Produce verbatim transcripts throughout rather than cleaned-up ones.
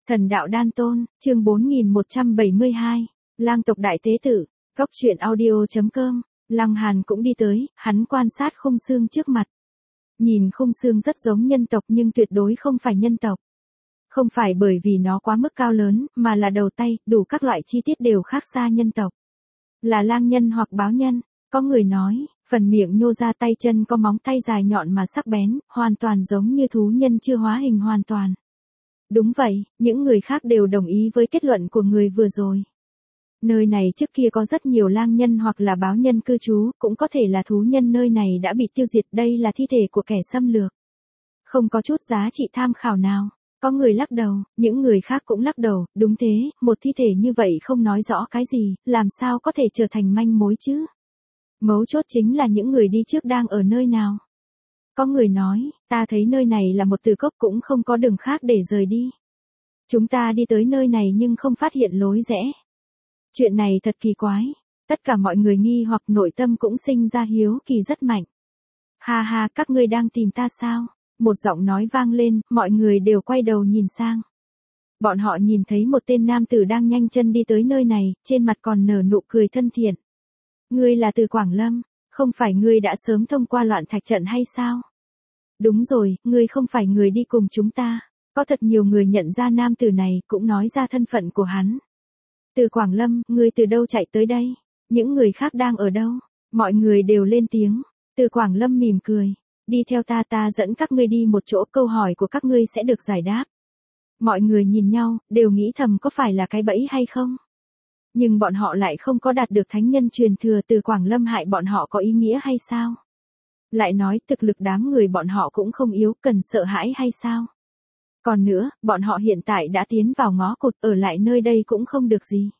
Thần đạo đan tôn, chương bốn nghìn một trăm bảy mươi hai, lang tộc đại tế tử, góc truyện audio.com, Lăng Hàn cũng đi tới, hắn quan sát khung xương trước mặt. Nhìn khung xương rất giống nhân tộc nhưng tuyệt đối không phải nhân tộc. Không phải bởi vì nó quá mức cao lớn, mà là đầu tay, đủ các loại chi tiết đều khác xa nhân tộc. Là lang nhân hoặc báo nhân, có người nói, phần miệng nhô ra tay chân có móng tay dài nhọn mà sắc bén, hoàn toàn giống như thú nhân chưa hóa hình hoàn toàn. Đúng vậy, những người khác đều đồng ý với kết luận của người vừa rồi. Nơi này trước kia có rất nhiều lang nhân hoặc là báo nhân cư trú, cũng có thể là thú nhân nơi này đã bị tiêu diệt, đây là thi thể của kẻ xâm lược. Không có chút giá trị tham khảo nào. Có người lắc đầu, những người khác cũng lắc đầu, đúng thế, một thi thể như vậy không nói rõ cái gì, làm sao có thể trở thành manh mối chứ? Mấu chốt chính là những người đi trước đang ở nơi nào. Có người nói, ta thấy nơi này là một tử cốc cũng không có đường khác để rời đi. Chúng ta đi tới nơi này nhưng không phát hiện lối rẽ. Chuyện này thật kỳ quái. Tất cả mọi người nghi hoặc nội tâm cũng sinh ra hiếu kỳ rất mạnh. Ha ha, các ngươi đang tìm ta sao? Một giọng nói vang lên, mọi người đều quay đầu nhìn sang. Bọn họ nhìn thấy một tên nam tử đang nhanh chân đi tới nơi này, trên mặt còn nở nụ cười thân thiện. Ngươi là từ Quảng Lâm, không phải ngươi đã sớm thông qua loạn thạch trận hay sao? Đúng rồi, ngươi không phải người đi cùng chúng ta. Có thật nhiều người nhận ra nam tử này, cũng nói ra thân phận của hắn. Từ Quảng Lâm, ngươi từ đâu chạy tới đây? Những người khác đang ở đâu? Mọi người đều lên tiếng. Từ Quảng Lâm mỉm cười. Đi theo ta, ta dẫn các ngươi đi một chỗ, câu hỏi của các ngươi sẽ được giải đáp. Mọi người nhìn nhau, đều nghĩ thầm có phải là cái bẫy hay không? Nhưng bọn họ lại không có đạt được thánh nhân truyền thừa, từ Quảng Lâm hại bọn họ có ý nghĩa hay sao? Lại nói thực lực đám người bọn họ cũng không yếu, cần sợ hãi hay sao? Còn nữa, bọn họ hiện tại đã tiến vào ngõ cụt, ở lại nơi đây cũng không được gì.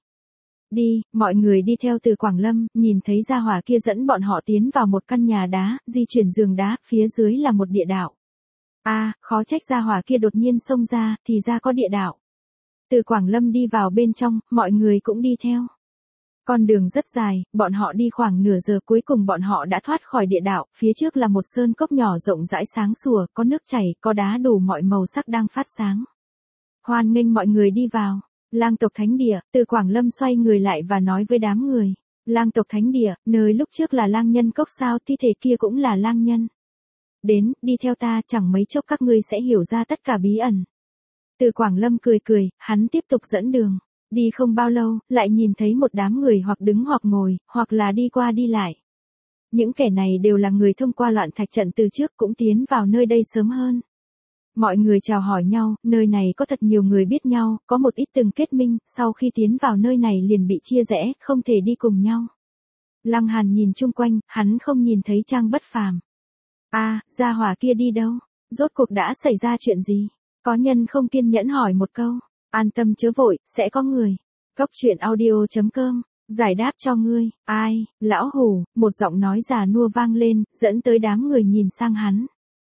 Đi, mọi người đi theo từ Quảng Lâm, nhìn thấy gia hỏa kia dẫn bọn họ tiến vào một căn nhà đá, di chuyển giường đá, phía dưới là một địa đạo. A, à, khó trách gia hỏa kia đột nhiên xông ra, thì ra có địa đạo. Từ Quảng Lâm đi vào bên trong, mọi người cũng đi theo. Con đường rất dài, bọn họ đi khoảng nửa giờ, cuối cùng bọn họ đã thoát khỏi địa đạo, phía trước là một sơn cốc nhỏ rộng rãi sáng sủa, có nước chảy, có đá đủ mọi màu sắc đang phát sáng. Hoan nghênh mọi người đi vào. Lang tộc thánh địa, từ Quảng Lâm xoay người lại và nói với đám người. Lang tộc thánh địa, nơi lúc trước là lang nhân cốc sao, thi thể kia cũng là lang nhân. Đến, đi theo ta, chẳng mấy chốc các ngươi sẽ hiểu ra tất cả bí ẩn. Từ Quảng Lâm cười cười, hắn tiếp tục dẫn đường. Đi không bao lâu, lại nhìn thấy một đám người hoặc đứng hoặc ngồi, hoặc là đi qua đi lại. Những kẻ này đều là người thông qua loạn thạch trận từ trước, cũng tiến vào nơi đây sớm hơn. Mọi người chào hỏi nhau, nơi này có thật nhiều người biết nhau, có một ít từng kết minh, sau khi tiến vào nơi này liền bị chia rẽ, không thể đi cùng nhau. Lăng Hàn nhìn chung quanh, hắn không nhìn thấy Trang Bất Phàm. A, à, gia hỏa kia đi đâu? Rốt cuộc đã xảy ra chuyện gì? Có nhân không kiên nhẫn hỏi một câu. An tâm chớ vội, sẽ có người. Góc truyện audio.com, giải đáp cho ngươi. Ai, lão hủ, một giọng nói già nua vang lên, dẫn tới đám người nhìn sang hắn.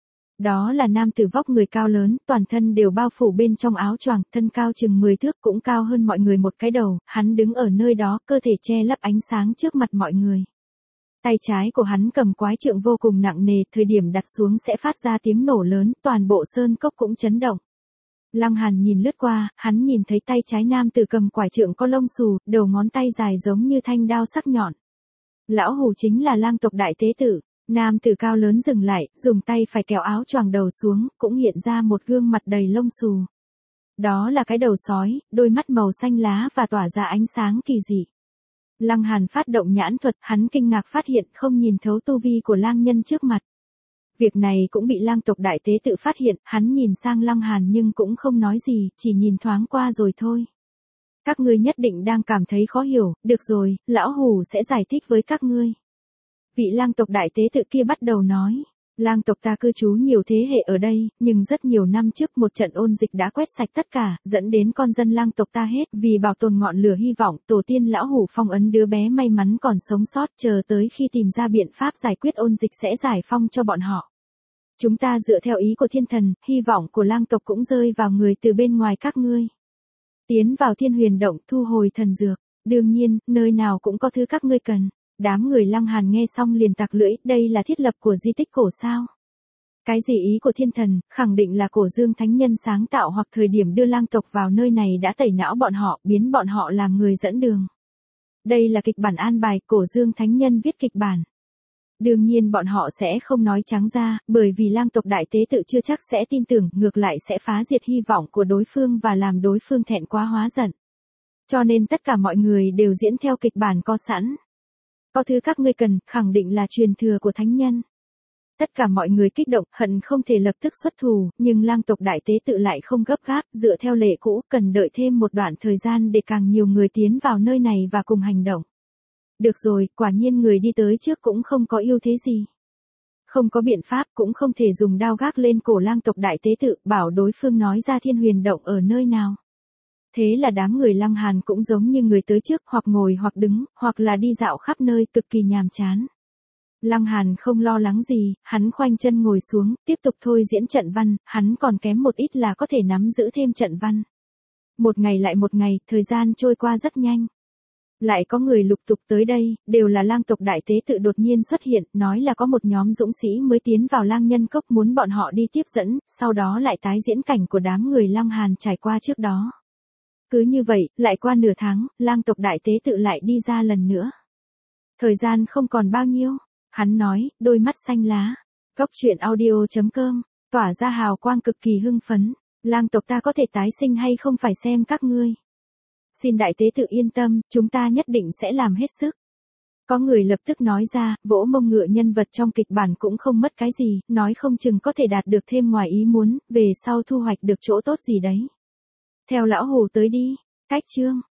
Đó là nam tử vóc người cao lớn, toàn thân đều bao phủ bên trong áo choàng, thân cao chừng mười thước, cũng cao hơn mọi người một cái đầu, hắn đứng ở nơi đó, cơ thể che lấp ánh sáng trước mặt mọi người. Tay trái của hắn cầm quái trượng vô cùng nặng nề, thời điểm đặt xuống sẽ phát ra tiếng nổ lớn, toàn bộ sơn cốc cũng chấn động. Lăng Hàn nhìn lướt qua, hắn nhìn thấy tay trái nam tử cầm quải trượng có lông xù, đầu ngón tay dài giống như thanh đao sắc nhọn. Lão hủ chính là lang tộc đại tế tử. Nam tử cao lớn dừng lại, dùng tay phải kéo áo choàng đầu xuống, cũng hiện ra một gương mặt đầy lông xù. Đó là cái đầu sói, đôi mắt màu xanh lá và tỏa ra ánh sáng kỳ dị. Lăng Hàn phát động nhãn thuật, hắn kinh ngạc phát hiện không nhìn thấu tu vi của lang nhân trước mặt. Việc này cũng bị lang tộc đại tế tự phát hiện, hắn nhìn sang Lăng Hàn nhưng cũng không nói gì, chỉ nhìn thoáng qua rồi thôi. Các ngươi nhất định đang cảm thấy khó hiểu, được rồi, lão hủ sẽ giải thích với các ngươi. Vị lang tộc đại tế tự kia bắt đầu nói, lang tộc ta cư trú nhiều thế hệ ở đây, nhưng rất nhiều năm trước một trận ôn dịch đã quét sạch tất cả, dẫn đến con dân lang tộc ta hết, vì bảo tồn ngọn lửa hy vọng, tổ tiên lão hủ phong ấn đứa bé may mắn còn sống sót, chờ tới khi tìm ra biện pháp giải quyết ôn dịch sẽ giải phong cho bọn họ. Chúng ta dựa theo ý của thiên thần, hy vọng của lang tộc cũng rơi vào người từ bên ngoài các ngươi. Tiến vào thiên huyền động thu hồi thần dược, đương nhiên, nơi nào cũng có thứ các ngươi cần. Đám người Lăng Hàn nghe xong liền tặc lưỡi, đây là thiết lập của di tích cổ sao? Cái gì ý của thiên thần, khẳng định là cổ dương thánh nhân sáng tạo hoặc thời điểm đưa lang tộc vào nơi này đã tẩy não bọn họ, biến bọn họ làm người dẫn đường. Đây là kịch bản an bài, cổ dương thánh nhân viết kịch bản. Đương nhiên bọn họ sẽ không nói trắng ra, bởi vì lang tộc đại tế tự chưa chắc sẽ tin tưởng, ngược lại sẽ phá diệt hy vọng của đối phương và làm đối phương thẹn quá hóa giận. Cho nên tất cả mọi người đều diễn theo kịch bản có sẵn. Có thứ các ngươi cần, khẳng định là truyền thừa của thánh nhân. Tất cả mọi người kích động, hận không thể lập tức xuất thủ, nhưng lang tộc đại tế tự lại không gấp gáp, dựa theo lệ cũ, cần đợi thêm một đoạn thời gian để càng nhiều người tiến vào nơi này và cùng hành động. Được rồi, quả nhiên người đi tới trước cũng không có ưu thế gì. Không có biện pháp, cũng không thể dùng đao gác lên cổ lang tộc đại tế tự, bảo đối phương nói ra thiên huyền động ở nơi nào. Thế là đám người Lăng Hàn cũng giống như người tới trước, hoặc ngồi hoặc đứng, hoặc là đi dạo khắp nơi, cực kỳ nhàm chán. Lăng Hàn không lo lắng gì, hắn khoanh chân ngồi xuống, tiếp tục thôi diễn trận văn, hắn còn kém một ít là có thể nắm giữ thêm trận văn. Một ngày lại một ngày, thời gian trôi qua rất nhanh. Lại có người lục tục tới đây, đều là lang tộc đại tế tự đột nhiên xuất hiện, nói là có một nhóm dũng sĩ mới tiến vào lang nhân cốc muốn bọn họ đi tiếp dẫn, sau đó lại tái diễn cảnh của đám người Lăng Hàn trải qua trước đó. Cứ như vậy, lại qua nửa tháng, lang tộc đại tế tự lại đi ra lần nữa. Thời gian không còn bao nhiêu, hắn nói, đôi mắt xanh lá. Góc truyện audio chấm com, tỏa ra hào quang cực kỳ hưng phấn. Lang tộc ta có thể tái sinh hay không phải xem các ngươi. Xin đại tế tự yên tâm, chúng ta nhất định sẽ làm hết sức. Có người lập tức nói ra, vỗ mông ngựa nhân vật trong kịch bản cũng không mất cái gì, nói không chừng có thể đạt được thêm ngoài ý muốn, về sau thu hoạch được chỗ tốt gì đấy. Theo lão hồ tới đi, cách chương.